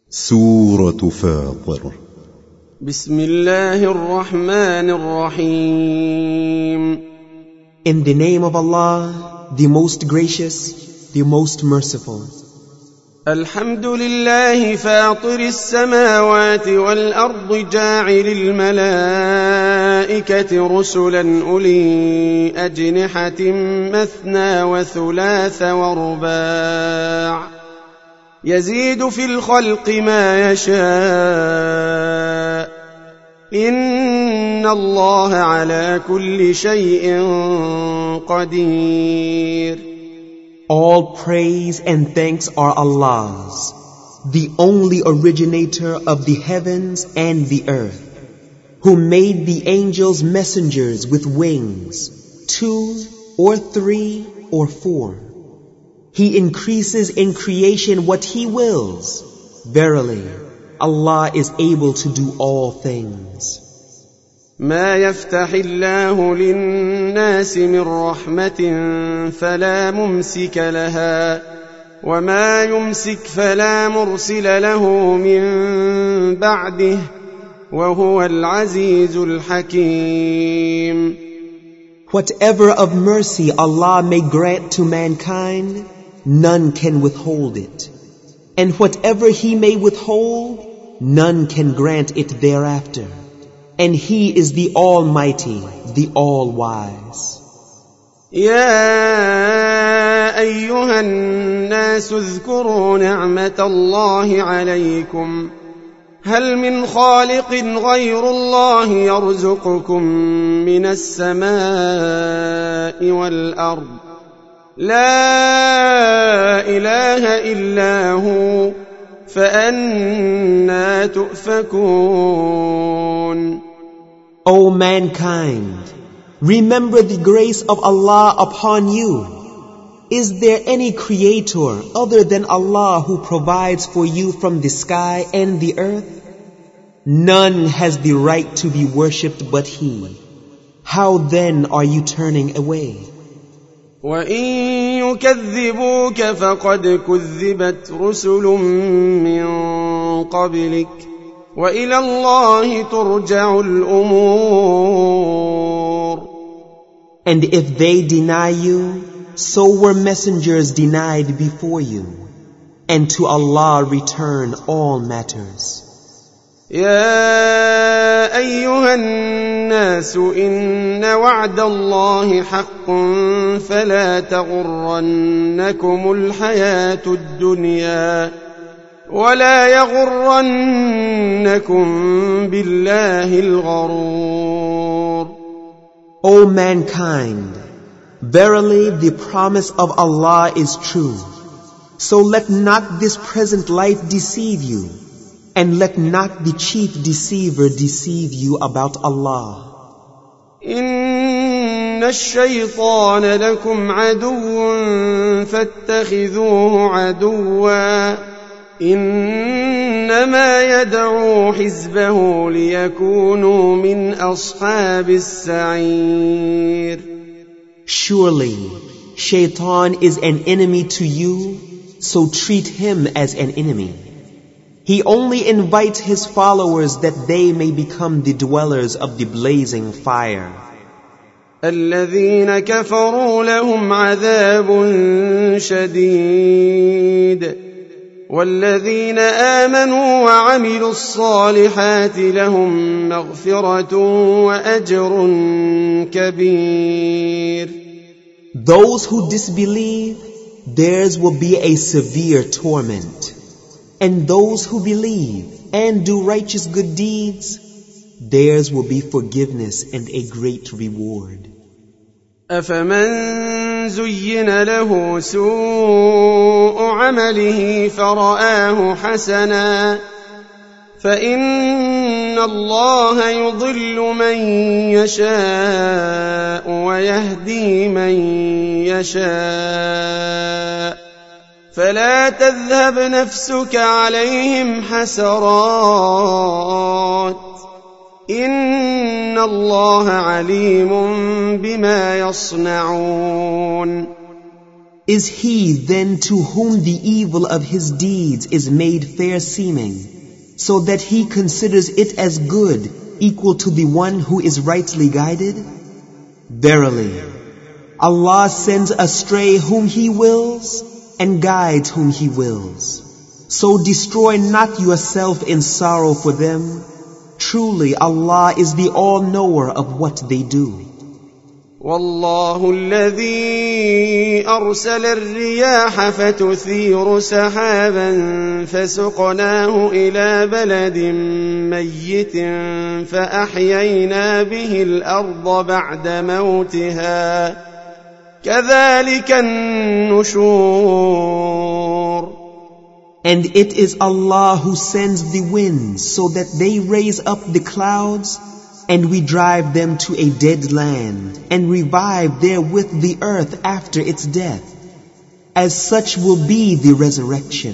سورة فاطر. بسم الله الرحمن الرحيم. In the name of Allah, the most gracious, the most merciful. الحمد لله فاطر السماوات والأرض جاعل الملائكة رسلا أولي أجنحة مثنى وثلاث ورباع يزيد في الخلق ما يشاء إن الله على كل شيء قدير. All praise and thanks are Allah's, the only originator of the heavens and the earth, who made the angels messengers with wings, 2 or 3 or 4. He increases in creation what He wills. Verily, Allah is able to do all things. ما يفتح الله للناس من رحمة فلا ممسك لها وما يمسك فلا مرسل له من بعده وهو العزيز الحكيم. Whatever of mercy Allah may grant to mankind, none can withhold it. And whatever He may withhold, none can grant it thereafter. And He is the Almighty, the All-Wise. يا أيها الناس اذكروا نعمة الله عليكم هل من خالق غير الله يرزقكم من السماء والأرض لا إله إلا هو فأنى تؤفكون. O mankind, remember the grace of Allah upon you. Is there any creator other than Allah who provides for you from the sky and the earth? None has the right to be worshipped but He. How then are you turning away? وَإِن يُكَذِّبُوكَ فَقَدْ كُذِّبَتْ رُسُلٌ مِّن قَبْلِكَ وَإِلَى اللَّهِ تُرْجَعُ الْأُمُورُ. And if they deny you, so were messengers denied before you, and to Allah return all matters. يا أيها الناس إن وعد الله حق فلا تغرنكم الحياة الدنيا ولا يغرنكم بالله الغرور. O mankind, verily the promise of Allah is true. So let not this present life deceive you, and let not the chief deceiver deceive you about Allah. إن الشيطان لكم عدو فاتخذوه عدوا إنما يدعو حزبه ليكونوا من أصحاب السعير. Surely, Shaitan is an enemy to you, so treat him as an enemy. He only invites his followers that they may become the dwellers of the blazing fire. الذين كفروا لهم عذاب شديد والذين آمنوا وعملوا الصالحات لهم مغفرة وأجر كبير. Those who disbelieve, theirs will be a severe torment. And those who believe and do righteous good deeds, theirs will be forgiveness and a great reward. أفمن زين له سوء عمله فرآه حسنا فإن الله يضل من يشاء ويهدي من يشاء فلا تذهب نفسك عليهم حسرات إن الله عليم بما يصنعون. Is he then to whom the evil of his deeds is made fair seeming, so that he considers it as good, equal to the one who is rightly guided? Verily, Allah sends astray whom He wills and guides whom He wills. So destroy not yourself in sorrow for them. Truly, Allah is the all-knower of what they do. والله الذي أرسل الرياح فتثير سحابا فسقناه إلى بلد ميت فأحيينا به الأرض بعد موتها كذلك النشور. And it is Allah who sends the winds so that they raise up the clouds, and we drive them to a dead land, and revive therewith the earth after its death. As such will be the resurrection.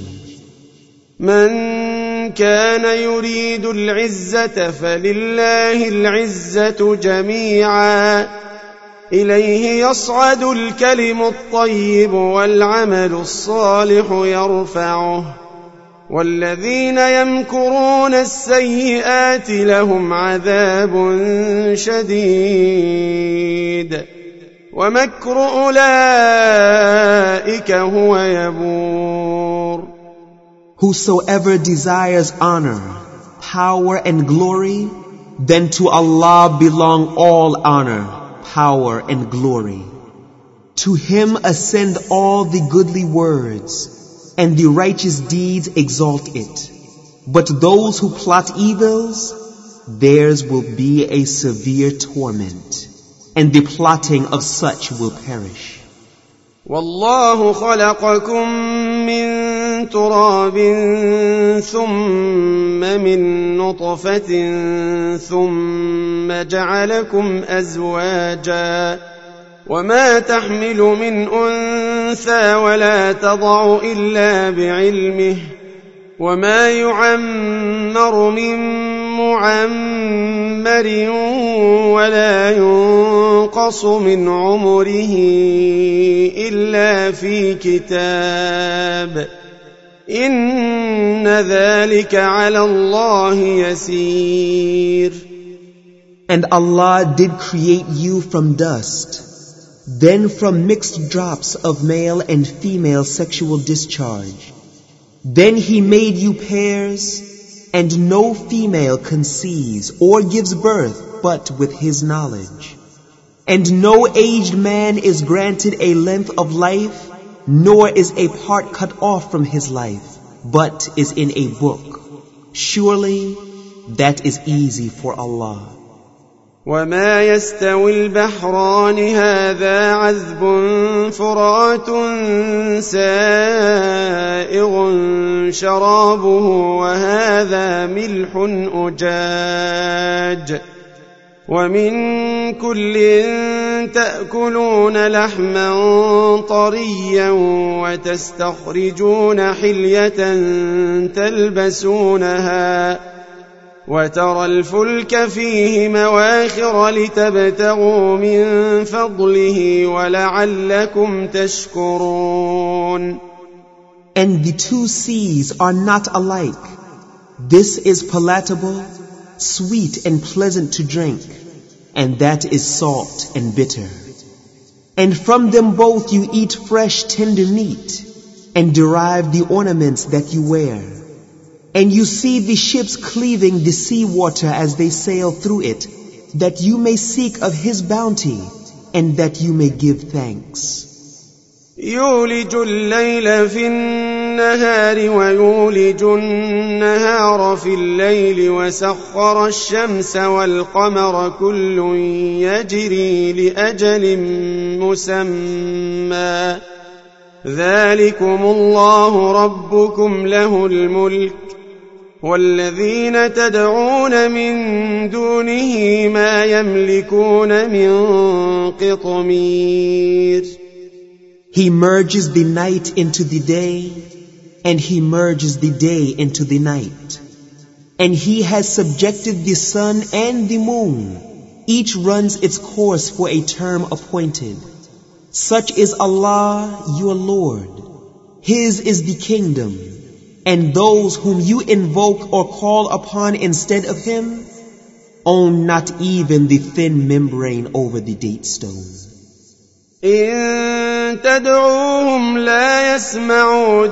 من كان يريد العزة فلله العزة جميعا إليه يصعد الكلم الطيب والعمل الصالح يرفعه والذين يمكرون السيئات لهم عذاب شديد ومكر أولئك هو يبور. Whosoever desires honor, power and glory, then to Allah belong all honor, power and glory. To Him ascend all the goodly words, and the righteous deeds exalt it. But those who plot evils, theirs will be a severe torment, and the plotting of such will perish. والله خلقكم من تراب ثم من نطفة ثم جعلكم أزواجا وما تحمل من أنثى ولا تضع إلا بعلمه وما يعمر من معمر ولا ينقص من عمره إلا في كتاب إن ذلك على الله يسير. And Allah did create you from dust, then from mixed drops of male and female sexual discharge. Then He made you pairs, and no female conceives or gives birth but with His knowledge. And no aged man is granted a length of life, nor is a part cut off from his life, but is in a book. Surely that is easy for Allah. وما يستوي البحران هذا عذب فرات سائغ شرابه وهذا ملح أجاج ومن كل تأكلون لحما طريا وتستخرجون حلية تلبسونها وترى الفلك فيه مواخر لتبتغوا من فضله ولعلكم تشكرون. And the two seas are not alike. This is palatable, sweet and pleasant to drink, and that is salt and bitter. And from them both you eat fresh tender meat, and derive the ornaments that you wear. And you see the ships cleaving the sea water as they sail through it, that you may seek of His bounty, and that you may give thanks. يولج الليل في النهار ويولج النهار في الليل وسخر الشمس والقمر كل يجري لأجل مسمى ذلكم الله ربكم له الملك والذين تدعون من دونه ما يملكون من قطمير. He merges the night into the day, and He merges the day into the night. And He has subjected the sun and the moon. Each runs its course for a term appointed. Such is Allah, your Lord. His is the kingdom, and those whom you invoke or call upon instead of Him own not even the thin membrane over the date stone. إن تدعوهم لا يسمعوا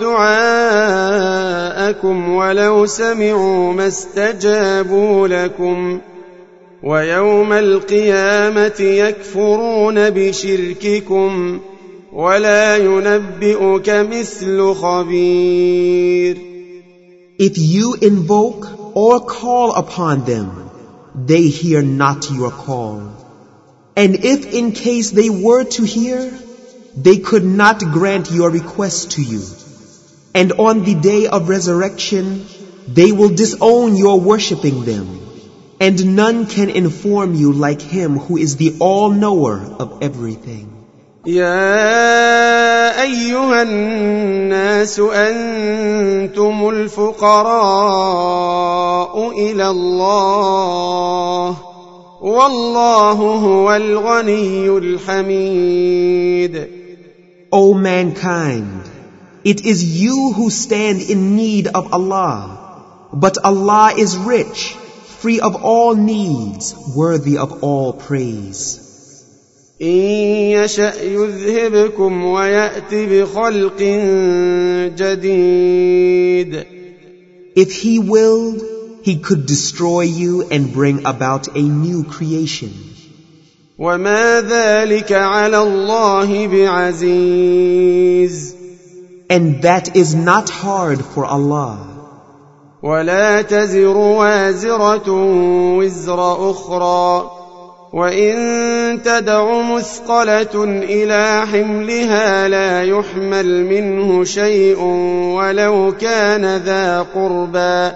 دعاءكم ولو سمعوا ما استجابوا لكم ويوم القيامة يكفرون بشرككم ولا ينبئك مثل خبير. If you invoke or call upon them, they hear not your call. And if in case they were to hear, they could not grant your request to you. And on the day of resurrection, they will disown your worshipping them. And none can inform you like Him who is the all-knower of everything. يا أيها الناس أنتم الفقراء إلى الله والله هو الغني الحميد. O mankind, it is you who stand in need of Allah, but Allah is rich, free of all needs, worthy of all praise. إن يشأ يذهبكم ويأت بخلق جديد. If He willed, He could destroy you and bring about a new creation. وما ذلك على الله بعزيز. And that is not hard for Allah. ولا تزر وازرة وزر أخرى وإن تدع مثقلة إلى حملها لا يحمل منه شيء ولو كان ذا قربى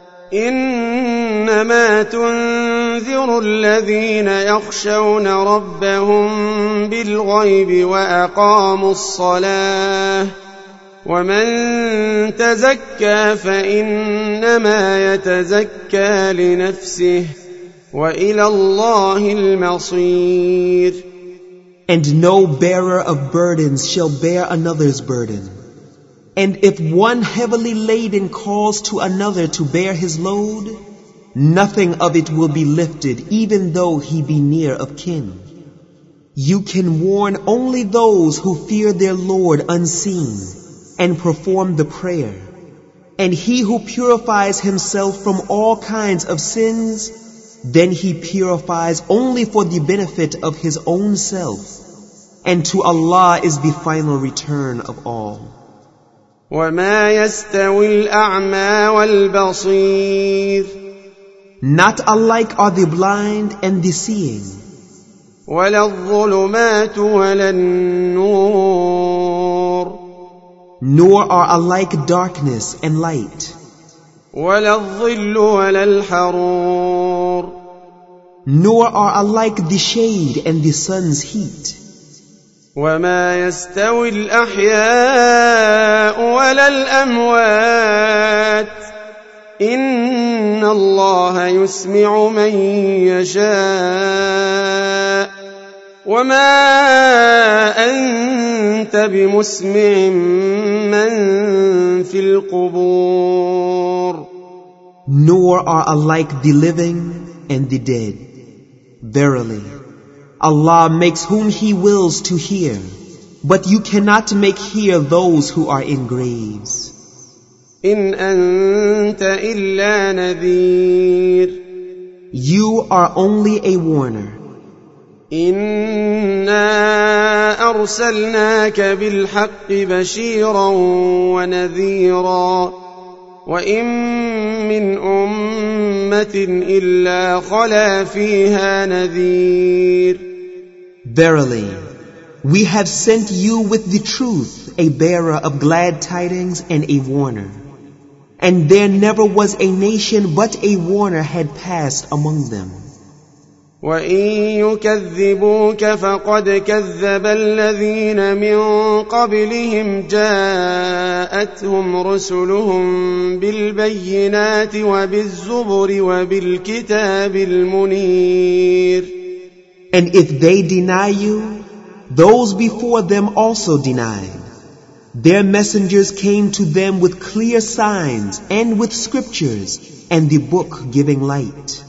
إنما تنذر الذين يخشون ربهم بالغيب وأقاموا الصلاة ومن تزكى فإنما يتزكى لنفسه وإلى الله المصير. And no bearer of burdens shall bear another's burden. And if one heavily laden calls to another to bear his load, nothing of it will be lifted even though he be near of kin. You can warn only those who fear their Lord unseen and perform the prayer. And he who purifies himself from all kinds of sins, then he purifies only for the benefit of his own self. And to Allah is the final return of all. وما يستوي الأعمى والبصير. Not alike are the blind and the seeing. ولا الظلمات ولا النور. Nor are alike darkness and light. ولا الظل ولا الحرور. Nor are alike the shade and the sun's heat. وما يستوي الأحياء ولا الأموات إن الله يسمع من يشاء وما أنت بمسمع من في القبور. Nor are alike the living and the dead. Verily, Allah makes whom He wills to hear, but you cannot make hear those who are in graves. إن أنت إلا نذير. You are only a warner. إنا أرسلناك بالحق بشيرا ونذيرا وإن من أمة إلا خلا فيها نذير. Verily, we have sent you with the truth, a bearer of glad tidings and a warner. And there never was a nation but a warner had passed among them. وإن يكذبوك فقد كذب الذين من قبلهم جاءتهم رسلهم بالبينات وبالزبر وبالكتاب المنير. And if they deny you, those before them also denied. Their messengers came to them with clear signs and with scriptures and the book giving light.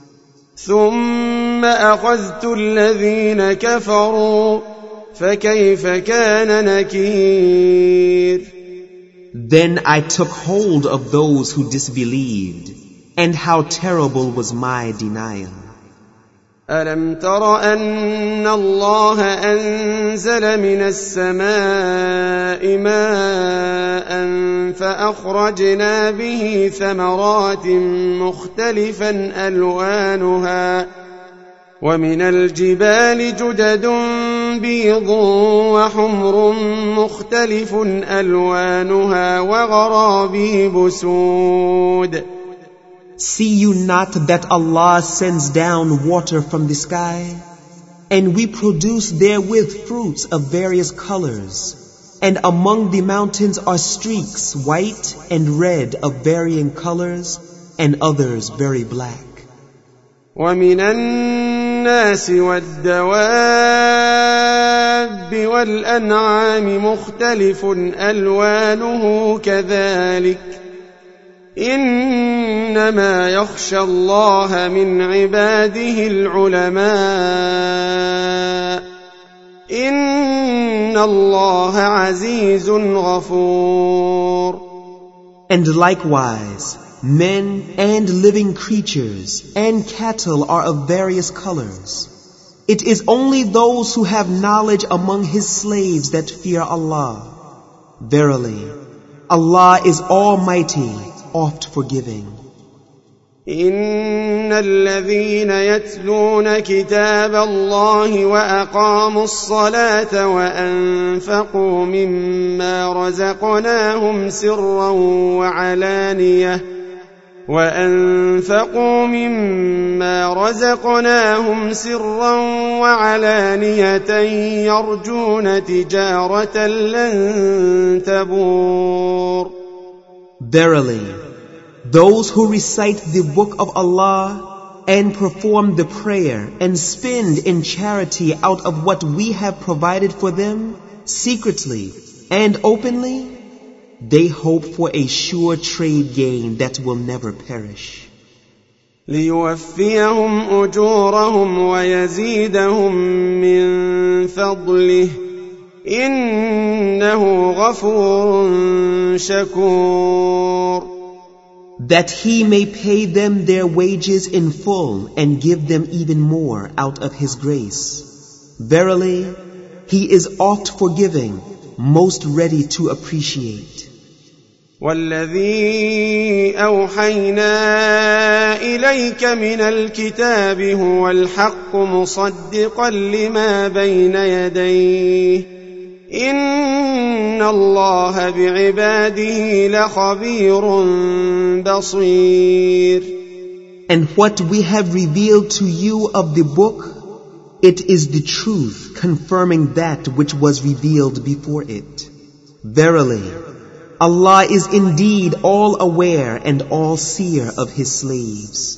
ثم أخذت الذين كفروا فكيف كان نكير. Then I took hold of those who disbelieved, and how terrible was my denial. ألم تر أن الله أنزل من السماء ماء فأخرجنا به ثمرات مختلفا ألوانها ومن الجبال جدد بيض وحمر مختلف ألوانها وغرابيب سود. See you not that Allah sends down water from the sky, and we produce therewith fruits of various colors, and among the mountains are streaks, white and red of varying colors, and others very black. ومن الناس والدواب والأنعام مختلف ألوانه كذلك إنما يخشى الله من عباده العلماء إن الله عزيز غفور. And likewise, men and living creatures and cattle are of various colors. It is only those who have knowledge among His slaves that fear Allah. Verily, Allah is Almighty, oft forgiving. إن الذين يتلون كتاب الله وأقاموا الصلاة وأنفقوا مما رزقناهم سرا وعلانية يرجون تجارة لن تبور. Verily, those who recite the book of Allah and perform the prayer and spend in charity out of what we have provided for them, secretly and openly, they hope for a sure trade gain that will never perish. ليوفيهم أجورهم ويزيدهم من فضله إنه غفور شكور. That He may pay them their wages in full and give them even more out of His grace. Verily, He is oft forgiving, most ready to appreciate. والذي أوحينا إليك من الكتاب هو الحق مصدقا لما بين يديه إن الله بعباده لخبير بصير. And what we have revealed to you of the book, it is the truth confirming that which was revealed before it. Verily, Allah is indeed all aware and all seer of His slaves.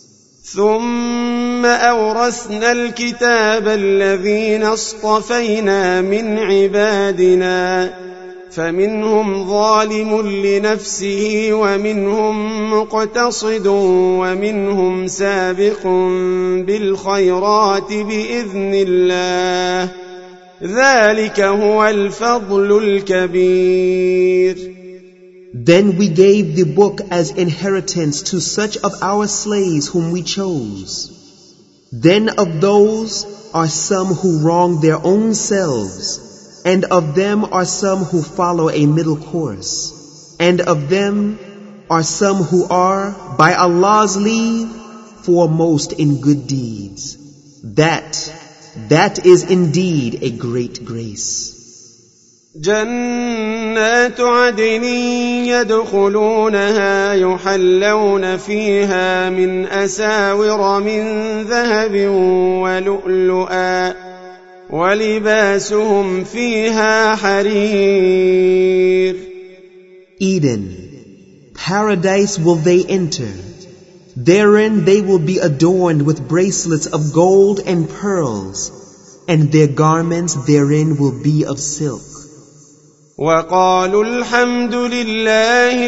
ثم أورثنا الكتاب الذين اصطفينا من عبادنا فمنهم ظالم لنفسه ومنهم مقتصد ومنهم سابق بالخيرات بإذن الله ذلك هو الفضل الكبير. Then we gave the book as inheritance to such of our slaves whom we chose. Then of those are some who wrong their own selves, and of them are some who follow a middle course, and of them are some who are, by Allah's leave, foremost in good deeds. That is indeed a great grace. جنات عدن يدخلونها يحلون فيها من أساور من ذهب ولؤلؤا ولباسهم فيها حرير. Eden, paradise will they enter. Therein they will be adorned with bracelets of gold and pearls, and their garments therein will be of silk. وقالوا الحمد لله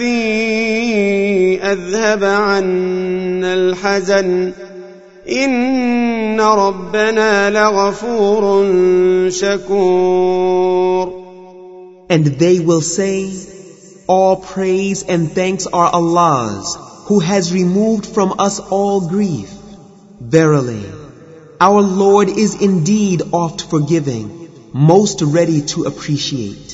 الذي أذهب عنا الحزن إن ربنا لغفور شكور. And they will say, all praise and thanks are Allah's, who has removed from us all grief. Verily, our Lord is indeed oft forgiving, most ready to appreciate.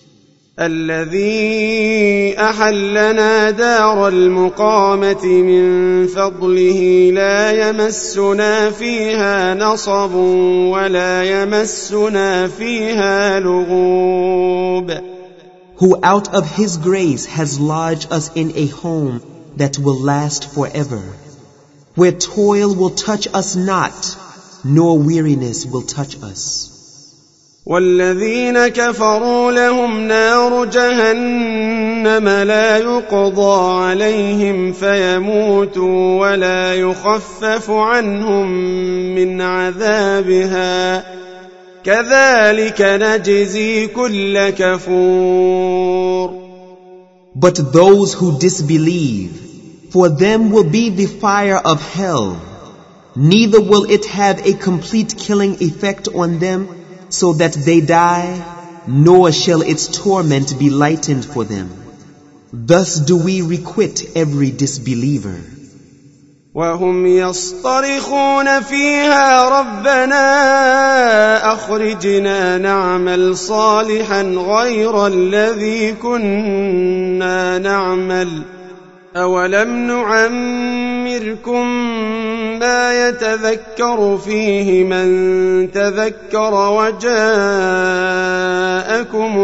الذي أحلنا دار المقامة من فضله لا يمسنا فيها نصب ولا يمسنا فيها لغوب. Who out of His grace has lodged us in a home that will last forever, where toil will touch us not, nor weariness will touch us. والذين كفروا لهم نار جهنم لا يقضى عليهم فيموتوا ولا يخفف عنهم من عذابها كذلك نجزي كل كفور. But those who disbelieve, for them will be the fire of hell, neither will it have a complete killing effect on them, so that they die, nor shall its torment be lightened for them. Thus do we requite every disbeliever. وهم يصطرخون فيها ربنا أخرجنا نعمل صالحا غير الذي كنا نعمل أولم نعمركم ما يتذكر فيه من تذكر وجاءكم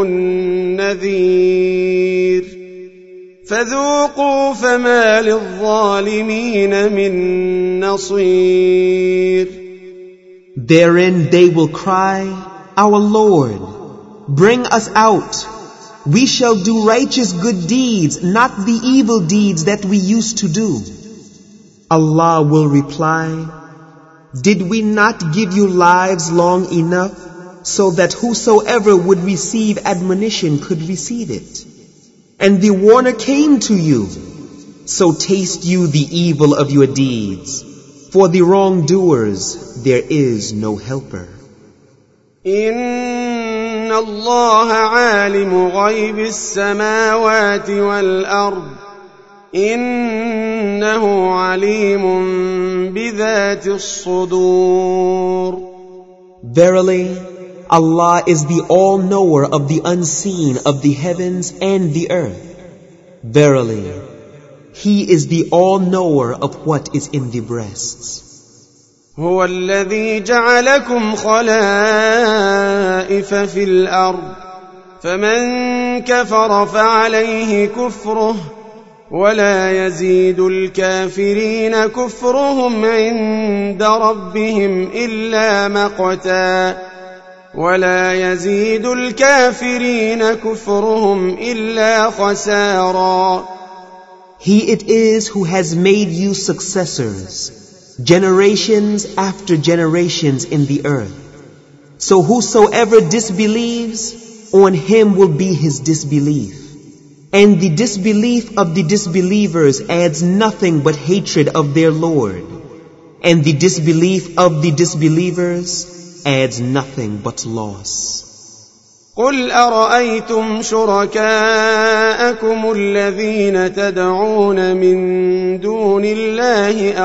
النذير فذوقوا فما للظالمين من نصير. Therein they will cry, Our Lord, bring us out. We shall do righteous good deeds, not the evil deeds that we used to do. Allah will reply, Did we not give you lives long enough so that whosoever would receive admonition could receive it? And the warner came to you, so taste you the evil of your deeds. For the wrongdoers there is no helper. إن الله عالم غيب السماوات والأرض إنه عليم بذات الصدور. Verily, Allah is the all-knower of the unseen of the heavens and the earth. Verily, He is the all-knower of what is in the breasts. هو الذي جعلكم خلائف في الأرض فمن كفر فعليه كفره ولا يزيد الكافرين كفرهم عند ربهم إلا مقتا ولا يزيد الكافرين كفرهم إلا خسارا. He it is who has made you successors, generations after generations in the earth. So whosoever disbelieves, on him will be his disbelief. And the disbelief of the disbelievers adds nothing but hatred of their Lord. And the disbelief of the disbelievers adds nothing but loss. قل أرأيتم شركاءكم الذين تدعون من دون الله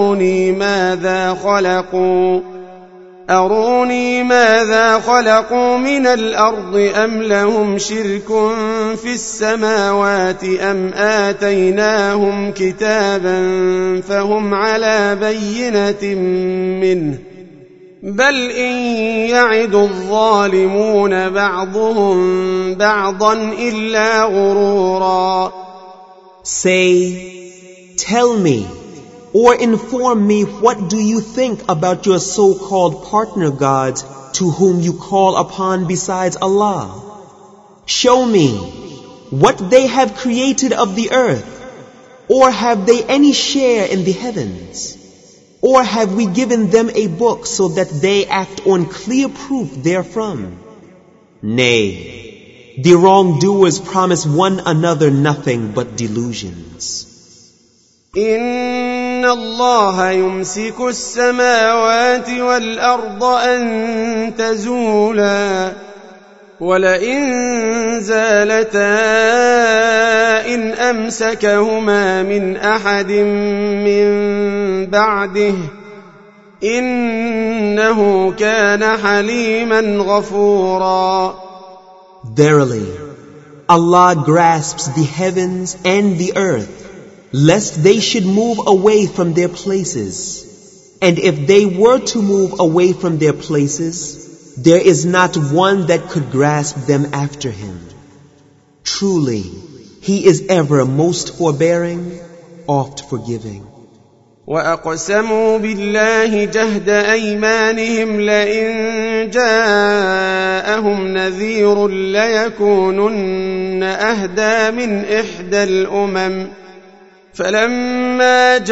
أروني ماذا خلقوا من الأرض أم لهم شرك في السماوات أم آتيناهم كتابا فهم على بينة منه بل إن يعد الظالمون بعضهم بعضا إلا غرورا. Say, tell me, or inform me, what do you think about your so-called partner gods to whom you call upon besides Allah? Show me what they have created of the earth, or have they any share in the heavens? Or have we given them a book so that they act on clear proof therefrom? Nay, the wrongdoers promise one another nothing but delusions. إن الله يمسك السماوات والأرض أن تزولا ولئن زالتا إن أمسكهما من أحد من بعده إنه كان حليما غفورا. Verily, Allah grasps the heavens and the earth, lest they should move away from their places. And if they were to move away from their places, there is not one that could grasp them after him. Truly, he is ever most forbearing, oft forgiving. وأقسموا بالله جهد أيمانهم لئن جاءهم نذير ليكونن أهدى من إحدى الأمم فلما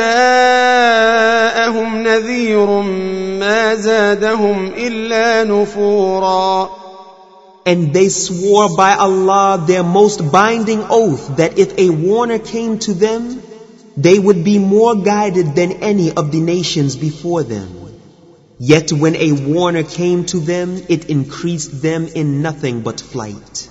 جاءهم نذير ما زادهم إلا نفورا. And they swore by Allah their most binding oath that if a warner came to them, they would be more guided than any of the nations before them. Yet when a warner came to them, it increased them in nothing but flight.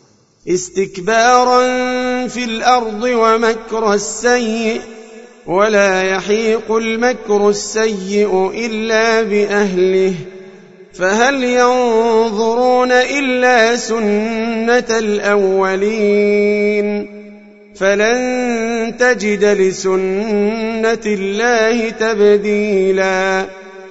استكبارا في الأرض ومكر السيء ولا يحيق المكر السيء إلا بأهله فهل ينظرون إلا سنة الأولين فلن تجد لسنة الله تبديلا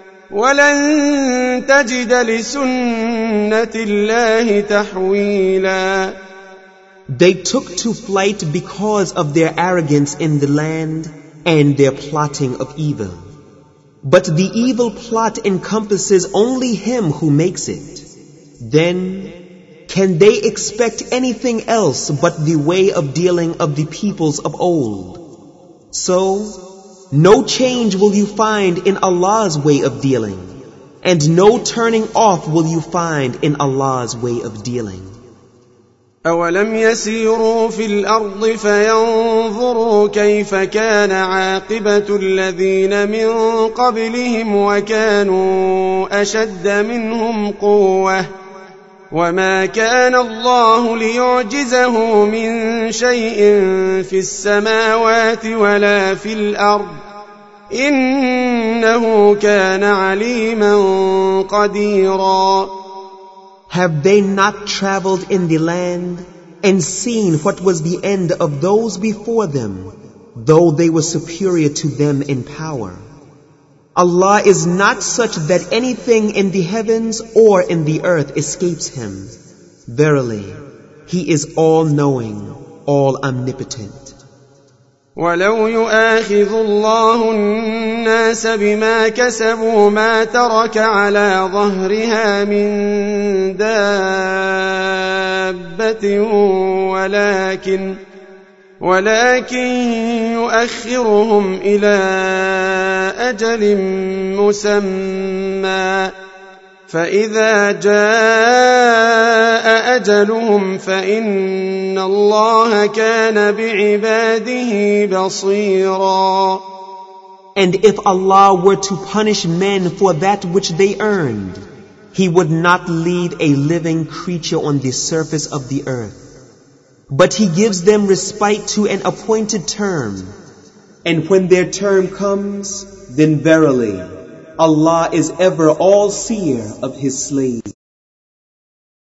ولن تجد لسنة الله تحويلا. They took to flight because of their arrogance in the land and their plotting of evil. But the evil plot encompasses only him who makes it. Then, can they expect anything else but the way of dealing of the peoples of old? So, no change will you find in Allah's way of dealing, and no turning off will you find in Allah's way of dealing. أولم يسيروا في الأرض فينظروا كيف كان عاقبة الذين من قبلهم وكانوا أشد منهم قوة وما كان الله ليعجزه من شيء في السماوات ولا في الأرض إنه كان عليما قديرا. Have they not traveled in the land and seen what was the end of those before them, though they were superior to them in power? Allah is not such that anything in the heavens or in the earth escapes Him. Verily, He is all-knowing, all-omnipotent. ولو يؤاخذ الله الناس بما كسبوا ما ترك على ظهرها من دابة ولكن يؤخرهم إلى أجل مسمى فإذا جاء أجلهم فإن الله كان بعباده بصيرا. And if Allah were to punish men for that which they earned, He would not leave a living creature on the surface of the earth. But He gives them respite to an appointed term. And when their term comes, then verily, Allah is ever all-seer of His slaves.